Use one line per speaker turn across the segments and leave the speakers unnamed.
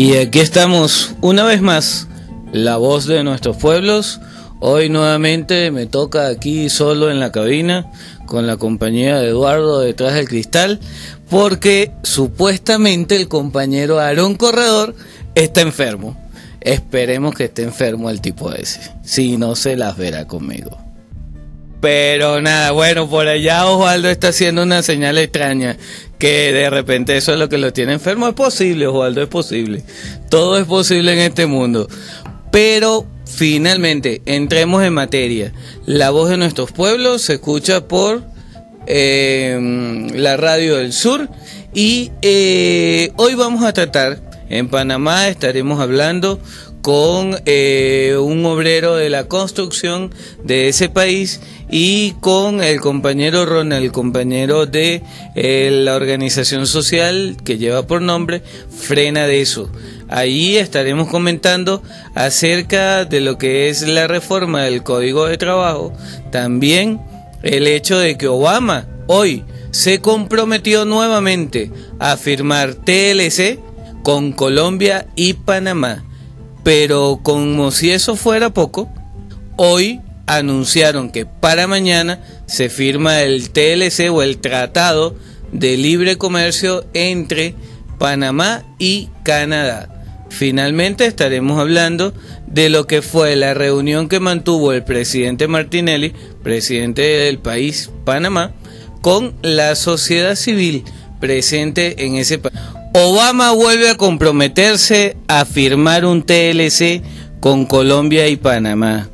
Y aquí estamos una vez más, la voz de nuestros pueblos. Hoy nuevamente me toca aquí solo en la cabina con la compañía de Eduardo detrás del cristal, porque supuestamente el compañero Aarón Corredor está enfermo. Esperemos que esté enfermo el tipo ese, si no se las verá conmigo. Pero nada, bueno, por allá Osvaldo está haciendo una señal extraña, que de repente eso es lo que lo tiene enfermo. Es posible, Osvaldo, es posible. Todo es posible en este mundo. Pero finalmente, entremos en materia. La voz de nuestros pueblos se escucha por la Radio del Sur. Y hoy vamos a tratar, en Panamá estaremos hablando con un obrero de la construcción de ese país y con el compañero Ronald, compañero de la organización social que lleva por nombre Frena de Eso. Ahí estaremos comentando acerca de lo que es la reforma del Código de Trabajo, también el hecho de que Obama hoy se comprometió nuevamente a firmar TLC con Colombia y Panamá. Pero como si eso fuera poco, hoy anunciaron que para mañana se firma el TLC o el Tratado de Libre Comercio entre Panamá y Canadá. Finalmente estaremos hablando de lo que fue la reunión que mantuvo el presidente Martinelli, presidente del país Panamá, con la sociedad civil presente en ese país. Obama vuelve a comprometerse a firmar un TLC con Colombia y Panamá.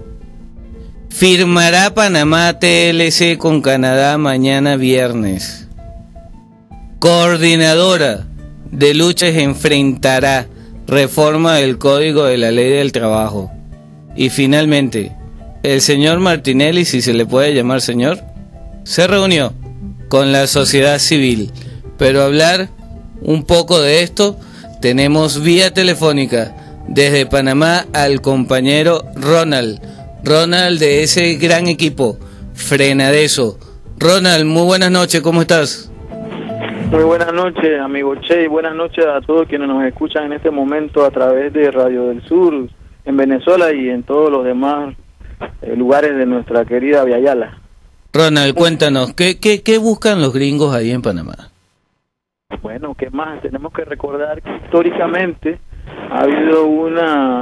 Firmará Panamá TLC con Canadá mañana viernes. Coordinadora de luchas enfrentará reforma del Código de la Ley del Trabajo. Y finalmente, el señor Martinelli, si se le puede llamar señor, se reunió con la sociedad civil. Pero hablar un poco de esto, tenemos vía telefónica desde Panamá al compañero Ronald de ese gran equipo Frena de Eso. Ronald, muy buenas noches, ¿cómo estás?
Muy buenas noches, amigo Che, y buenas noches a todos quienes nos escuchan en este momento a través de Radio del Sur en Venezuela y en todos los demás lugares de nuestra querida Viayala.
Ronald, cuéntanos, ¿qué buscan los gringos ahí en Panamá?
Bueno, ¿qué más? Tenemos que recordar que históricamente ha habido una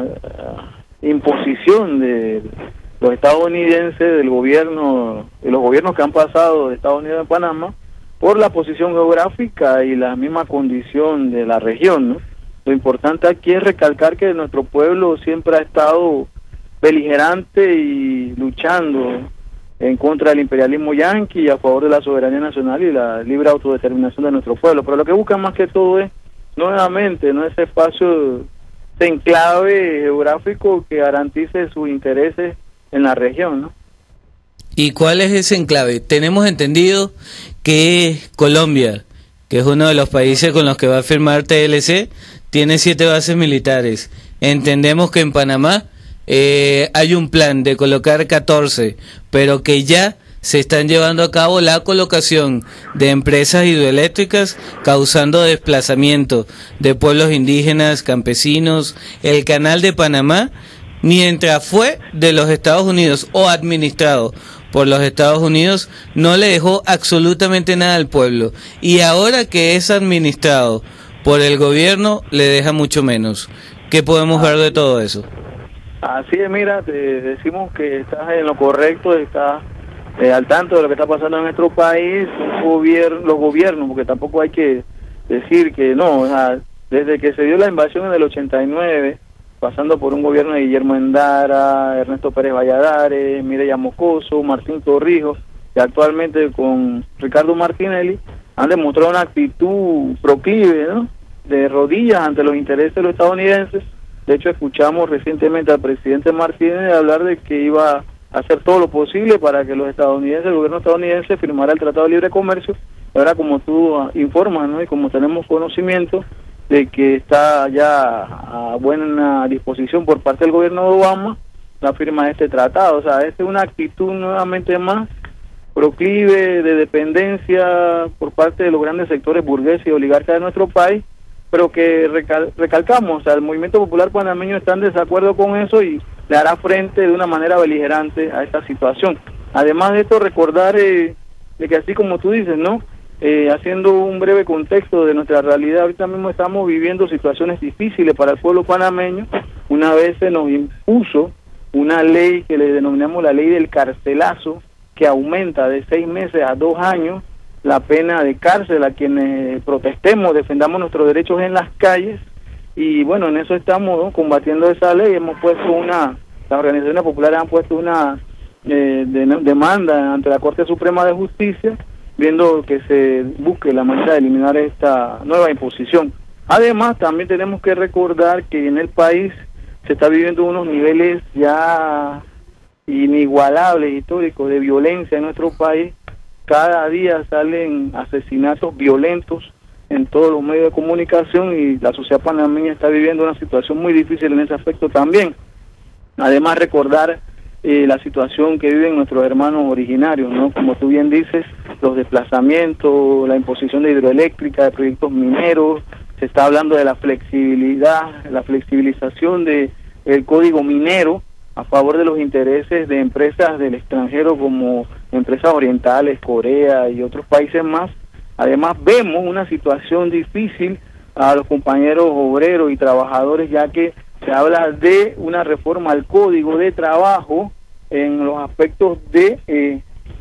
imposición de los estadounidenses, del gobierno, de los gobiernos que han pasado de Estados Unidos a Panamá, por la posición geográfica y la misma condición de la región, ¿no? Lo importante aquí es recalcar que nuestro pueblo siempre ha estado beligerante y luchando en contra del imperialismo yanqui y a favor de la soberanía nacional y la libre autodeterminación de nuestro pueblo. Pero lo que buscan más que todo es, nuevamente, no ese espacio de enclave geográfico que garantice sus intereses en la región, ¿no?
¿Y cuál es ese enclave? Tenemos entendido que Colombia, que es uno de los países con los que va a firmar TLC, tiene 7 bases militares. Entendemos que en Panamá hay un plan de colocar 14, pero que ya se están llevando a cabo la colocación de empresas hidroeléctricas, causando desplazamiento de pueblos indígenas, campesinos. El canal de Panamá, mientras fue de los Estados Unidos o administrado por los Estados Unidos, no le dejó absolutamente nada al pueblo, y ahora que es administrado por el gobierno le deja mucho menos. ¿Qué podemos ver de todo eso?
Así es, mira, te decimos que estás en lo correcto, estás al tanto de lo que está pasando en nuestro país. Los gobiernos, porque tampoco hay que decir que no, o sea, desde que se dio la invasión en el 89, pasando por un gobierno de Guillermo Endara, Ernesto Pérez Valladares, Mireya Moscoso, Martín Torrijos, y actualmente con Ricardo Martinelli, han demostrado una actitud proclive, ¿no?, de rodillas ante los intereses de los estadounidenses. De hecho, escuchamos recientemente al presidente Martínez hablar de que iba a hacer todo lo posible para que los estadounidenses, el gobierno estadounidense, firmara el Tratado de Libre Comercio. Ahora, como tú informas, ¿no?, y como tenemos conocimiento de que está ya a buena disposición por parte del gobierno de Obama la firma de este tratado. O sea, esta es una actitud nuevamente más proclive de dependencia por parte de los grandes sectores burgueses y oligarcas de nuestro país pero que recalcamos, o sea, el movimiento popular panameño está en desacuerdo con eso y le hará frente de una manera beligerante a esta situación. Además de esto, recordar de que así como tú dices, ¿no? Haciendo un breve contexto de nuestra realidad, ahorita mismo estamos viviendo situaciones difíciles para el pueblo panameño. Una vez se nos impuso una ley que le denominamos la ley del carcelazo, que aumenta de 6 meses a 2 años la pena de cárcel a quienes protestemos, defendamos nuestros derechos en las calles. Y bueno, en eso estamos, ¿no?, combatiendo esa ley. Hemos puesto las organizaciones populares han puesto una demanda ante la Corte Suprema de Justicia, viendo que se busque la manera de eliminar esta nueva imposición. Además, también tenemos que recordar que en el país se está viviendo unos niveles ya inigualables, históricos, de violencia en nuestro país. Cada día salen asesinatos violentos en todos los medios de comunicación y la sociedad panameña está viviendo una situación muy difícil en ese aspecto también. Además, recordar la situación que viven nuestros hermanos originarios, ¿no? Como tú bien dices, los desplazamientos, la imposición de hidroeléctrica, de proyectos mineros, se está hablando de la flexibilidad, la flexibilización del código minero a favor de los intereses de empresas del extranjero como empresas orientales, Corea y otros países más. Además, vemos una situación difícil a los compañeros obreros y trabajadores, ya que se habla de una reforma al Código de Trabajo en los aspectos de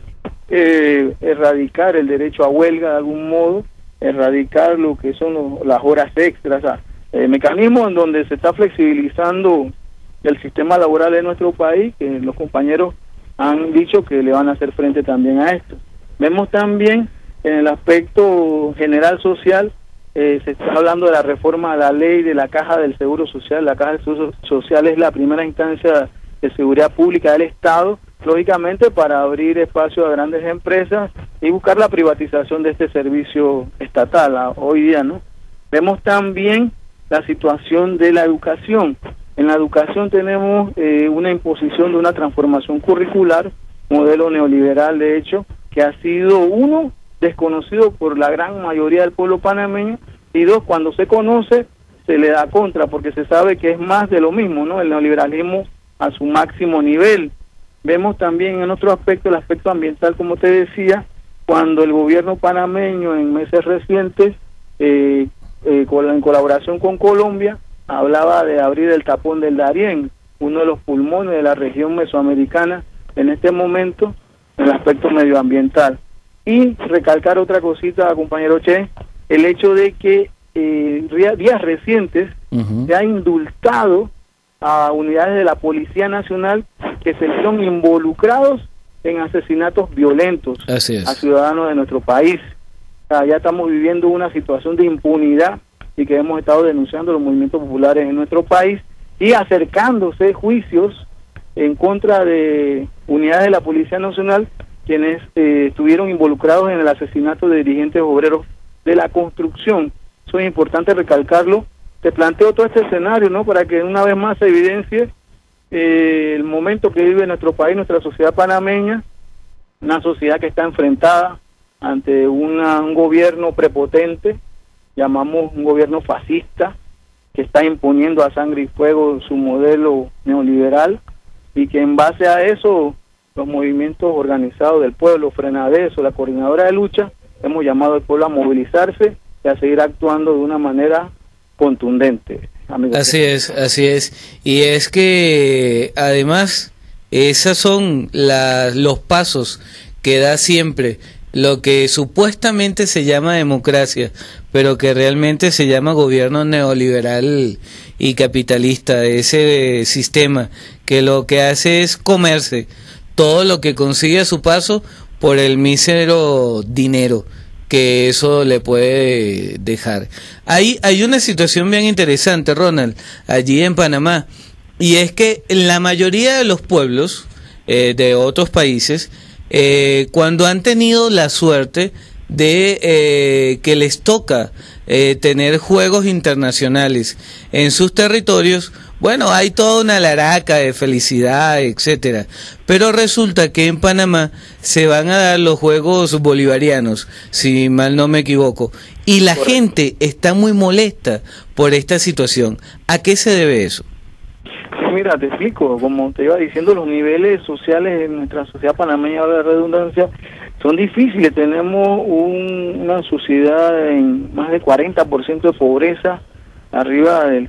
erradicar el derecho a huelga de algún modo, erradicar lo que son las horas extras, o sea, mecanismos en donde se está flexibilizando el sistema laboral de nuestro país, que los compañeros han dicho que le van a hacer frente también a esto. Vemos también en el aspecto general social, se está hablando de la reforma a la ley de la Caja del Seguro Social. La Caja del Seguro Social es la primera instancia de seguridad pública del Estado, lógicamente para abrir espacio a grandes empresas y buscar la privatización de este servicio estatal hoy día, ¿no? Vemos también la situación de la educación. En la educación tenemos una imposición de una transformación curricular, modelo neoliberal de hecho, que ha sido desconocido por la gran mayoría del pueblo panameño, y dos, cuando se conoce se le da contra porque se sabe que es más de lo mismo, ¿no? El neoliberalismo a su máximo nivel. Vemos también en otro aspecto, el aspecto ambiental, como te decía, cuando el gobierno panameño en meses recientes, en colaboración con Colombia, hablaba de abrir el tapón del Darién, uno de los pulmones de la región mesoamericana en este momento, en el aspecto medioambiental. Y recalcar otra cosita, compañero Che, el hecho de que días recientes se ha indultado a unidades de la Policía Nacional que se vieron involucrados en asesinatos violentos a ciudadanos de nuestro país. O sea, ya estamos viviendo una situación de impunidad y que hemos estado denunciando los movimientos populares en nuestro país y acercándose juicios en contra de unidades de la Policía Nacional quienes estuvieron involucrados en el asesinato de dirigentes obreros de la construcción. Eso es importante recalcarlo. Te planteo todo este escenario, ¿no?, para que una vez más se evidencie el momento que vive nuestro país, nuestra sociedad panameña, una sociedad que está enfrentada ante un gobierno prepotente, llamamos un gobierno fascista, que está imponiendo a sangre y fuego su modelo neoliberal, y que en base a eso los movimientos organizados del pueblo, Frenadeso, la Coordinadora de Lucha, hemos llamado al pueblo a movilizarse y a seguir actuando de una manera contundente.
Así es. Y es que además esos son los pasos que da siempre lo que supuestamente se llama democracia, pero que realmente se llama gobierno neoliberal y capitalista, ese sistema que lo que hace es comerse todo lo que consigue a su paso por el mísero dinero que eso le puede dejar. Hay una situación bien interesante, Ronald, allí en Panamá, y es que la mayoría de los pueblos de otros países, cuando han tenido la suerte de que les toca tener juegos internacionales en sus territorios, bueno, hay toda una laraca de felicidad, etcétera. Pero resulta que en Panamá se van a dar los Juegos Bolivarianos, si mal no me equivoco, y la
Correcto.
gente está muy molesta por esta situación. ¿A qué se debe eso?
Sí, mira, te explico, como te iba diciendo, los niveles sociales en nuestra sociedad panameña, ahora la redundancia, son difíciles. Tenemos una sociedad en más del 40% de pobreza, arriba del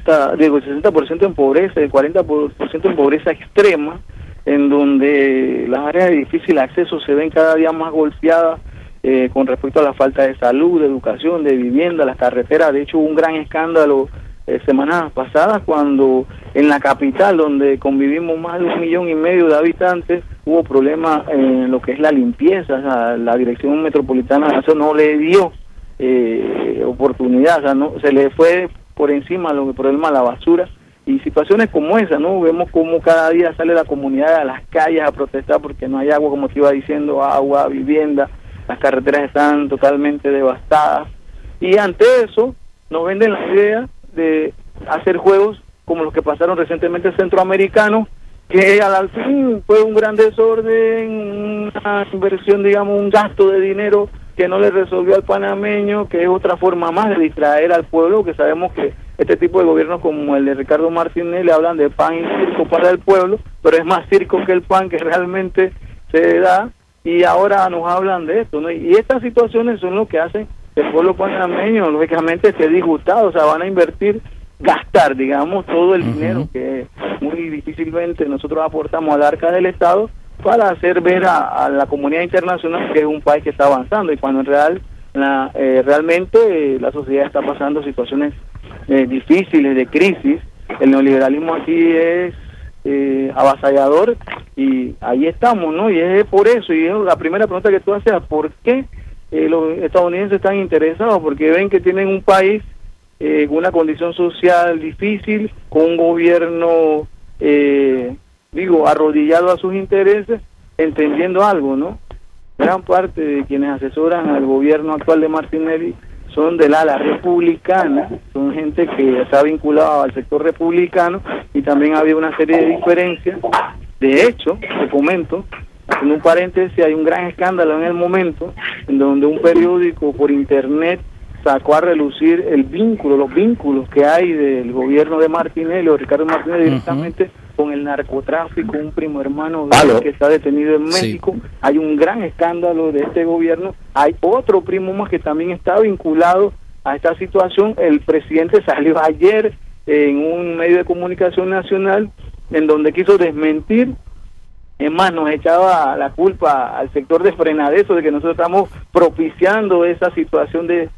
60% en pobreza, el 40% en pobreza extrema, en donde las áreas de difícil acceso se ven cada día más golpeadas con respecto a la falta de salud, de educación, de vivienda, las carreteras. De hecho, hubo un gran escándalo semanas pasadas cuando en la capital, donde convivimos más de 1,5 millones de habitantes, hubo problemas en lo que es la limpieza. O sea, la Dirección Metropolitana de eso no le dio oportunidad, o sea, no se le fue por encima lo que problema la basura, y situaciones como esa, ¿no? Vemos como cada día sale la comunidad a las calles a protestar porque no hay agua, como te iba diciendo, agua, vivienda, las carreteras están totalmente devastadas, y ante eso nos venden la idea de hacer juegos como los que pasaron recientemente centroamericanos, que al fin fue un gran desorden, una inversión, digamos, un gasto de dinero que no le resolvió al panameño, que es otra forma más de distraer al pueblo, que sabemos que este tipo de gobiernos como el de Ricardo Martínez le hablan de pan y circo para el pueblo, pero es más circo que el pan que realmente se da, y ahora nos hablan de esto, ¿no? Y estas situaciones son lo que hacen que el pueblo panameño, lógicamente, esté disgustado. O sea, van a invertir, gastar, digamos, todo el dinero que muy difícilmente nosotros aportamos al arca del Estado, para hacer ver a la comunidad internacional que es un país que está avanzando, y cuando en realmente la sociedad está pasando situaciones difíciles, de crisis. El neoliberalismo aquí es avasallador, y ahí estamos, ¿no? Y es por eso, y es la primera pregunta que tú haces: ¿por qué los estadounidenses están interesados? Porque ven que tienen un país con una condición social difícil, con un gobierno arrodillado a sus intereses, entendiendo algo, ¿no? Gran parte de quienes asesoran al gobierno actual de Martinelli son del ala republicana, son gente que está vinculada al sector republicano, y también había una serie de diferencias. De hecho, te comento, en un paréntesis, hay un gran escándalo en el momento, en donde un periódico por internet sacó a relucir los vínculos que hay del gobierno de Martinelli, o Ricardo Martinelli, directamente con el narcotráfico, un primo hermano de él que está detenido en México. Sí. Hay un gran escándalo de este gobierno. Hay otro primo más que también está vinculado a esta situación. El presidente salió ayer en un medio de comunicación nacional en donde quiso desmentir. Es más, nos echaba la culpa al sector de Frenadeso de que nosotros estamos propiciando esa situación de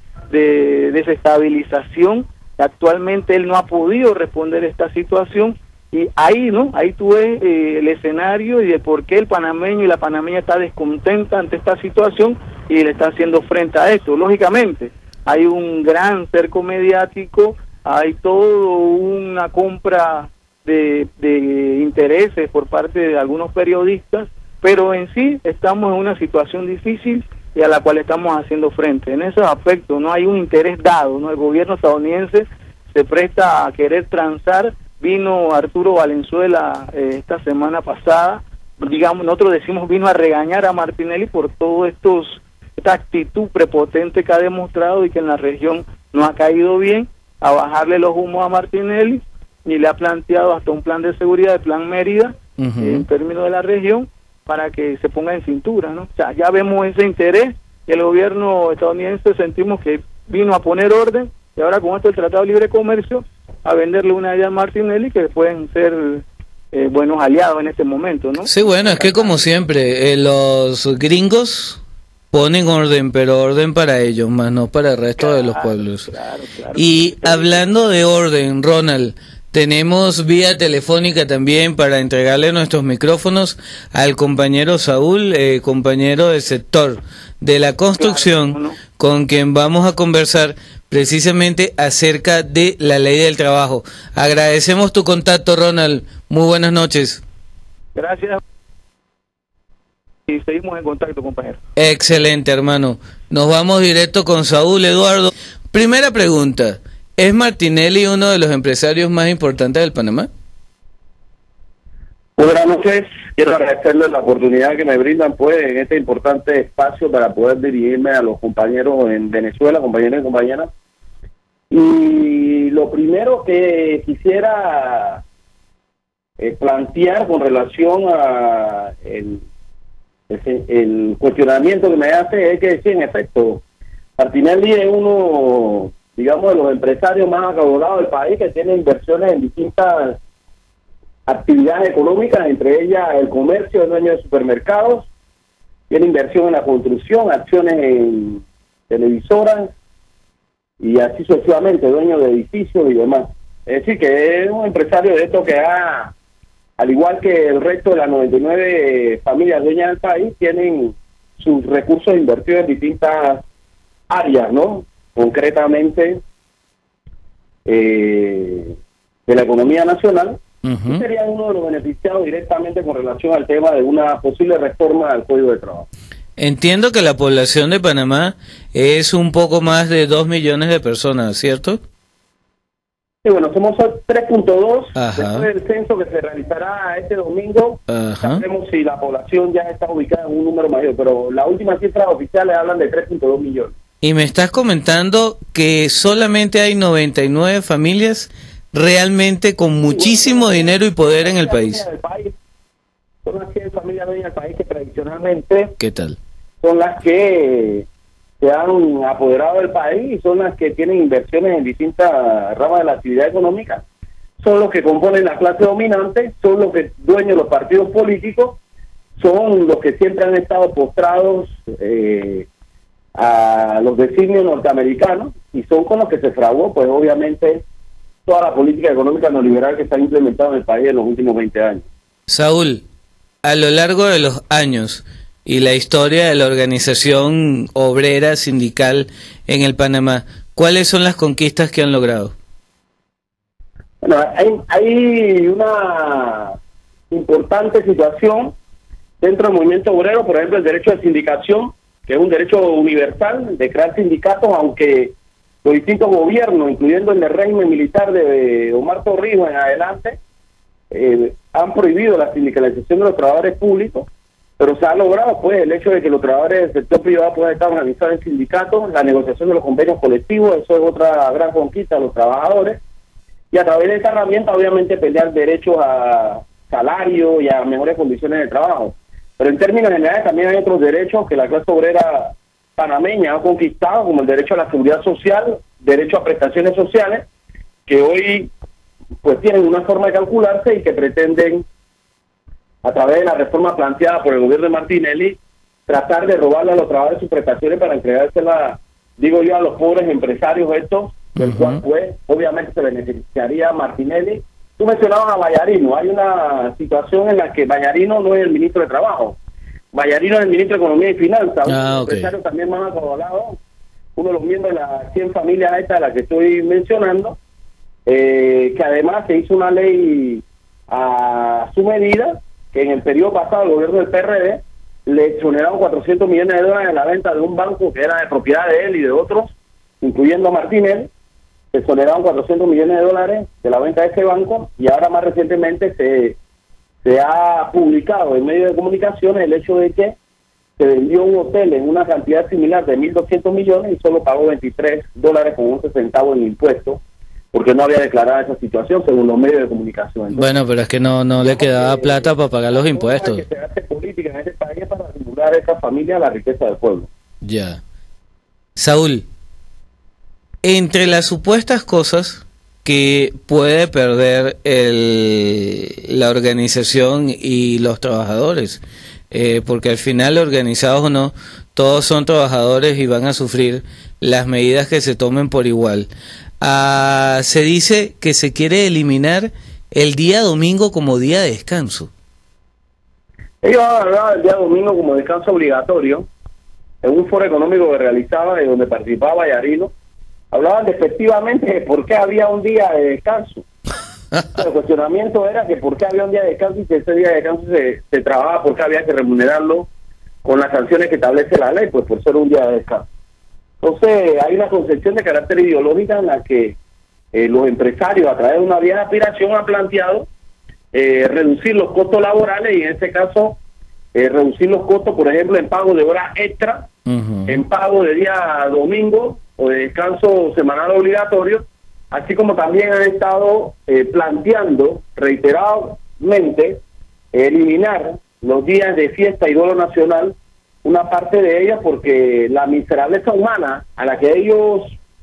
desestabilización. Actualmente él no ha podido responder a esta situación, y ahí, ¿no? Ahí tú ves el escenario y de por qué el panameño y la panameña está descontenta ante esta situación y le están haciendo frente a esto. Lógicamente, hay un gran cerco mediático, hay toda una compra de intereses por parte de algunos periodistas, pero en sí estamos en una situación difícil y a la cual estamos haciendo frente. En esos aspectos no hay un interés dado, ¿no? El gobierno estadounidense se presta a querer transar. Vino Arturo Valenzuela esta semana pasada, digamos, nosotros decimos, vino a regañar a Martinelli por todo esta actitud prepotente que ha demostrado y que en la región no ha caído bien, a bajarle los humos a Martinelli, y le ha planteado hasta un plan de seguridad, el plan Mérida, en términos de la región, para que se ponga en cintura, ¿no? O sea, ya vemos ese interés, y el gobierno estadounidense sentimos que vino a poner orden, y ahora con esto el Tratado de Libre Comercio, a venderle una idea a Martinelli que pueden ser buenos aliados en este momento, ¿no?
Sí, bueno, es que como siempre, los gringos ponen orden, pero orden para ellos, más no para el resto de los pueblos. Claro. Y hablando de orden, Ronald, tenemos vía telefónica también para entregarle nuestros micrófonos al compañero Saúl, compañero del sector de la construcción, con quien vamos a conversar precisamente acerca de la ley del trabajo. Agradecemos tu contacto, Ronald. Muy buenas noches.
Gracias. Y seguimos en contacto, compañero.
Excelente, hermano. Nos vamos directo con Saúl Eduardo. Primera pregunta. ¿Es Martinelli uno de los empresarios más importantes del Panamá?
Buenas noches, quiero agradecerles la oportunidad que me brindan pues en este importante espacio para poder dirigirme a los compañeros en Venezuela, compañeros y compañeras. Y lo primero que quisiera plantear con relación a el cuestionamiento que me hace es que sí, en efecto, Martinelli es uno, digamos, de los empresarios más acaudalados del país, que tiene inversiones en distintas actividades económicas, entre ellas el comercio, es dueño de supermercados, tiene inversión en la construcción, acciones en televisoras y así sucesivamente, dueño de edificios y demás. Es decir, que es un empresario de esto que ha, al igual que el resto de las 99 familias dueñas del país, tienen sus recursos invertidos en distintas áreas, ¿no? Concretamente de la economía nacional. Y sería uno de los beneficiados directamente con relación al tema de una posible reforma al Código de Trabajo.
Entiendo que la población de Panamá es un poco más de 2 millones de personas, ¿cierto?
Sí, bueno, somos 3.2. Después del censo que se realizará este domingo, sabremos si la población ya está ubicada en un número mayor, pero las últimas cifras oficiales hablan de 3.2 millones.
Y me estás comentando que solamente hay 99 familias realmente con muchísimo dinero y poder en el país.
Son las 100 familias dueñas del país que tradicionalmente
¿qué tal?
Son las que se han apoderado del país y son las que tienen inversiones en distintas ramas de la actividad económica. Son los que componen la clase dominante, son los que dueños de los partidos políticos, son los que siempre han estado postrados a los designios norteamericanos y son con los que se fraguó, pues obviamente, toda la política económica neoliberal que se ha implementado en el país en los últimos 20 años.
Saúl, a lo largo de los años y la historia de la organización obrera sindical en el Panamá, ¿cuáles son las conquistas que han logrado?
Bueno, hay una importante situación dentro del movimiento obrero, por ejemplo, el derecho de sindicación, que es un derecho universal de crear sindicatos, aunque los distintos gobiernos, incluyendo el del régimen militar de Omar Torrijos en adelante, han prohibido la sindicalización de los trabajadores públicos, pero se ha logrado pues el hecho de que los trabajadores del sector privado puedan estar organizados en sindicatos, la negociación de los convenios colectivos, eso es otra gran conquista de los trabajadores, y a través de esta herramienta obviamente pelear derechos a salario y a mejores condiciones de trabajo. Pero en términos generales también hay otros derechos que la clase obrera panameña ha conquistado, como el derecho a la seguridad social, derecho a prestaciones sociales, que hoy pues tienen una forma de calcularse y que pretenden, a través de la reforma planteada por el gobierno de Martinelli, tratar de robarle a los trabajadores sus prestaciones para entregárselas, digo yo, a los pobres empresarios estos, del cual pues obviamente se beneficiaría Martinelli. Tú mencionabas a Vallarino, hay una situación en la que Vallarino no es el ministro de Trabajo, Vallarino es el ministro de Economía y Finanzas, un empresario también más acordado, uno de los miembros de las 100 familias estas de las que estoy mencionando, que además se hizo una ley a su medida, que en el periodo pasado el gobierno del PRD le exoneraron 400 millones de dólares en la venta de un banco que era de propiedad de él y de otros, incluyendo a Martínez. Se exoneraron 400 millones de dólares de la venta de ese banco, y ahora más recientemente se ha publicado en medios de comunicación el hecho de que se vendió un hotel en una cantidad similar de 1.200 millones y solo pagó $23 con 11 centavos en impuestos, porque no había declarado esa situación según los medios de comunicación. Entonces,
bueno, pero es que no le quedaba plata para pagar los impuestos.
Que se hace política en este país para asegurar a esta familia la riqueza del pueblo.
Ya. Saúl, entre las supuestas cosas que puede perder la organización y los trabajadores, porque al final, organizados o no, todos son trabajadores y van a sufrir las medidas que se tomen por igual. Se dice que se quiere eliminar el día domingo como día de descanso.
Ellos hablaban del día domingo como descanso obligatorio en un foro económico que realizaba y donde participaba Vallarino. Hablaban despectivamente de por qué había un día de descanso. El cuestionamiento era que por qué había un día de descanso y que ese día de descanso se trabajaba, por qué había que remunerarlo con las sanciones que establece la ley, pues por ser un día de descanso. Entonces hay una concepción de carácter ideológica en la que los empresarios, a través de una vieja aspiración, han planteado reducir los costos laborales y en este caso reducir los costos, por ejemplo, en pago de horas extra, en pago de día domingo o de descanso semanal obligatorio, así como también han estado planteando reiteradamente eliminar los días de fiesta y duelo nacional, una parte de ellas porque la miserableza humana a la que ellos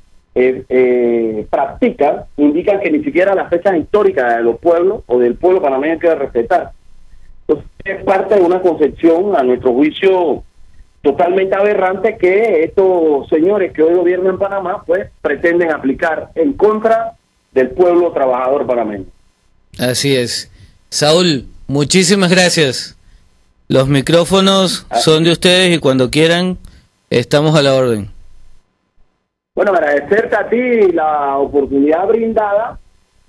practican indican que ni siquiera las fechas históricas de los pueblos o del pueblo panameño hay que respetar. Entonces es parte de una concepción, a nuestro juicio, totalmente aberrante que estos señores que hoy gobiernan Panamá pues pretenden aplicar en contra del pueblo trabajador panameño.
Así es. Saúl, muchísimas gracias. Los micrófonos son de ustedes y cuando quieran estamos a la orden.
Bueno, agradecerte a ti la oportunidad brindada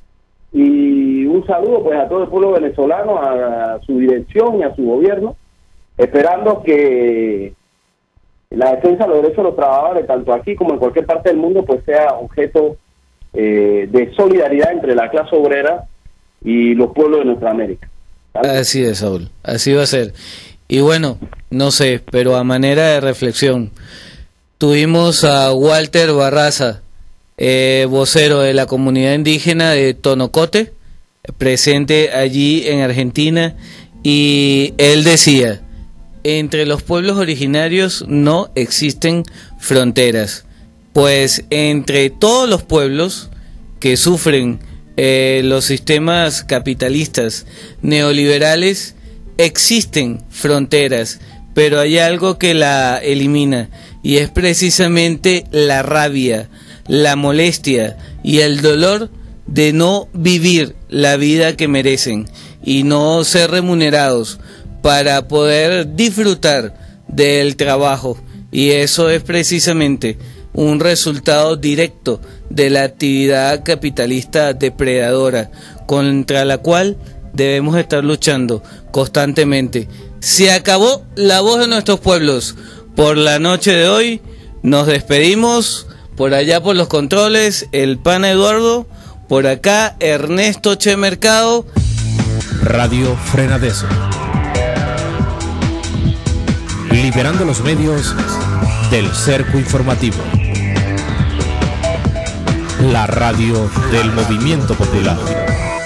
y un saludo pues a todo el pueblo venezolano, a su dirección y a su gobierno, esperando que la defensa de los derechos de los trabajadores, tanto aquí como en cualquier parte del mundo, pues sea objeto de solidaridad entre la clase obrera y los pueblos de nuestra América. ¿Vale?
Así es, Saúl, así va a ser. Y bueno, no sé, pero a manera de reflexión, tuvimos a Walter Barraza, vocero de la comunidad indígena de Tonocote, presente allí en Argentina, y él decía: entre los pueblos originarios no existen fronteras, pues entre todos los pueblos que sufren los sistemas capitalistas neoliberales existen fronteras, pero hay algo que la elimina, y es precisamente la rabia, la molestia y el dolor de no vivir la vida que merecen y no ser remunerados para poder disfrutar del trabajo, y eso es precisamente un resultado directo de la actividad capitalista depredadora contra la cual debemos estar luchando constantemente. Se acabó la voz de nuestros pueblos. Por la noche de hoy nos despedimos. Por allá por los controles el pana Eduardo, por acá Ernesto Che Mercado.
Radio Frenadeso, liberando los medios del cerco informativo. La radio del movimiento popular.